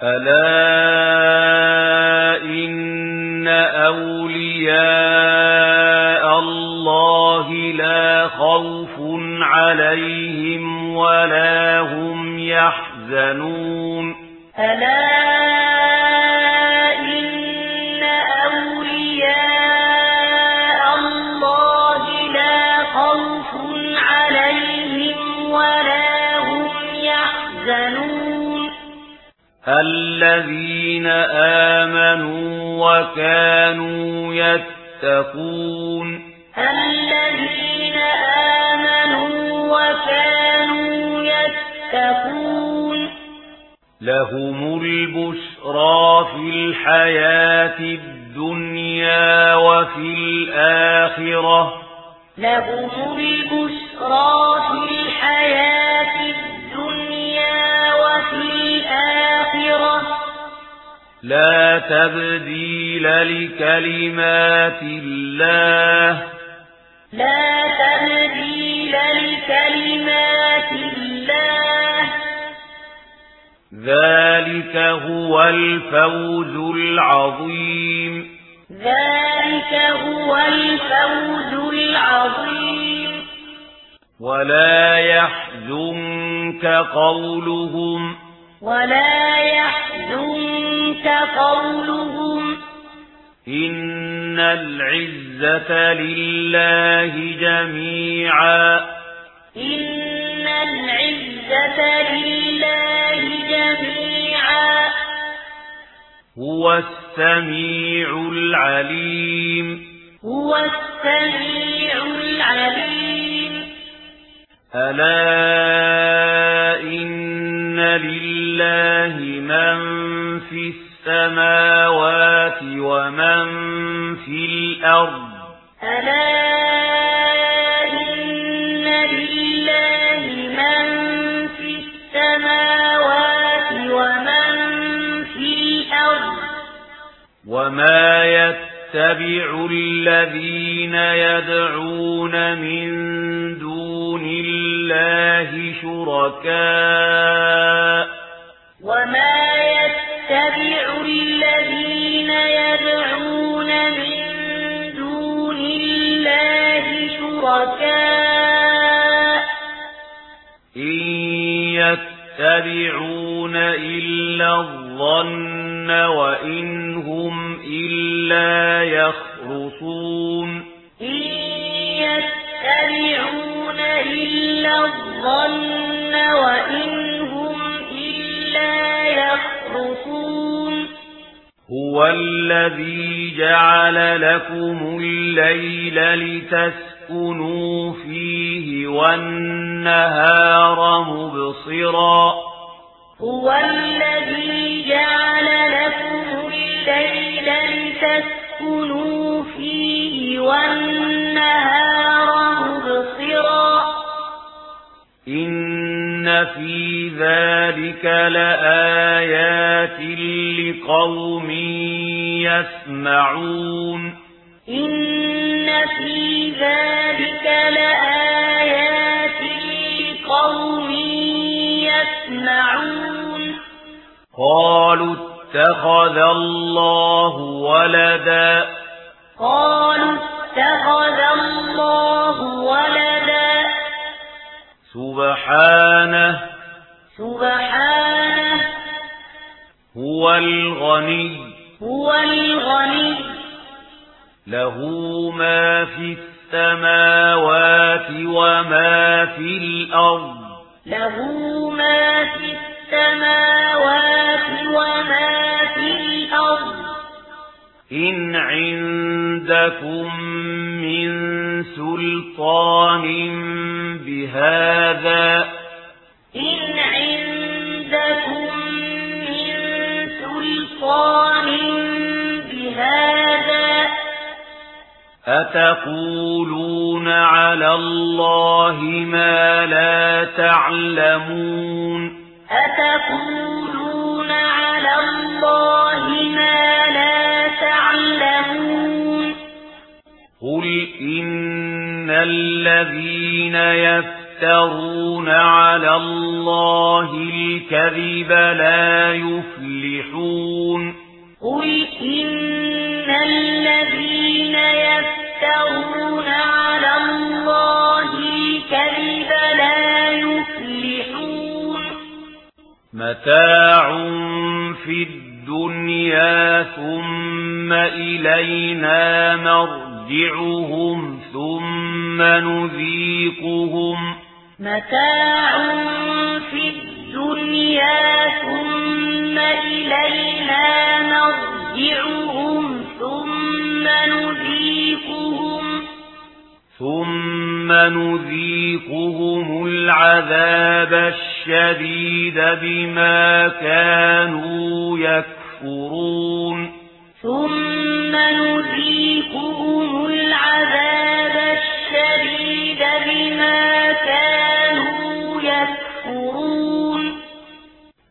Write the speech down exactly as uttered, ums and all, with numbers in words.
ألا إن أولياء الله لا خوف عليهم ولا هم يحزنون ألا إن أولياء الله لا خوف عليهم ولا هم يحزنون الذين آمنوا وكانوا يتقون الذين آمنوا وكانوا يتقون لهم البشرى في الحياة الدنيا وفي الآخرة لهم البشرى في الحياة الدنيا وفي الآخرة لا تبديل لكلمات الله لا تبديل لكلمات الله ذلك هو الفوز العظيم ذلك هو الفوز العظيم ولا يحزنك قولهم ولا يحزنك قولهم إن العزة لله جميعا إن العزة لله جميعا هو السميع العليم هو السميع العليم ألا إن لله من في السماوات ومن في الأرض ألا إن لله من في السماوات ومن في الأرض وما يتبع الذين يدعون من دون الله شركاء وما يتبع الذين يدعون من دون الله شركاء إن يتبعون إلا الظن وإن هم إلا يخرصون إن يتبعون إلا الظن وإن هم إلا يخرصون هو الذي جعل لكم الليل لتسكنوا فيه والنهار مبصرا هو الذي جعل لكم الليل لتسكنوا فيه والنهار مبصرا إن في ذلك لآيات لقوم يسمعون إن في ذلك لآيات لقوم يسمعون قالوا اتخذ الله ولدا قالوا اتخذ الله ولدا سبحانه سبحانه هو الغني هو الغني له ما في السماوات وما في الأرض له ما في السماوات وما في الأرض إن عندكم من سلطان بهذا إن عندكم من سلطان بهذا أتقولون على الله ما لا تعلمون أتقولون على الله ما لا تعلمون قل إن الذين يفترون يفترون على الله الكذب لا يفلحون قل إن الذين يفترون على الله الكذب لا يفلحون متاع في الدنيا ثم إلينا مرجعهم ثم نذيقهم متاع في الدنيا ثم إلينا مرجعهم ثم نذيقهم ثم نذيقهم العذاب الشديد بما كانوا يكفرون ثم نذيقهم العذاب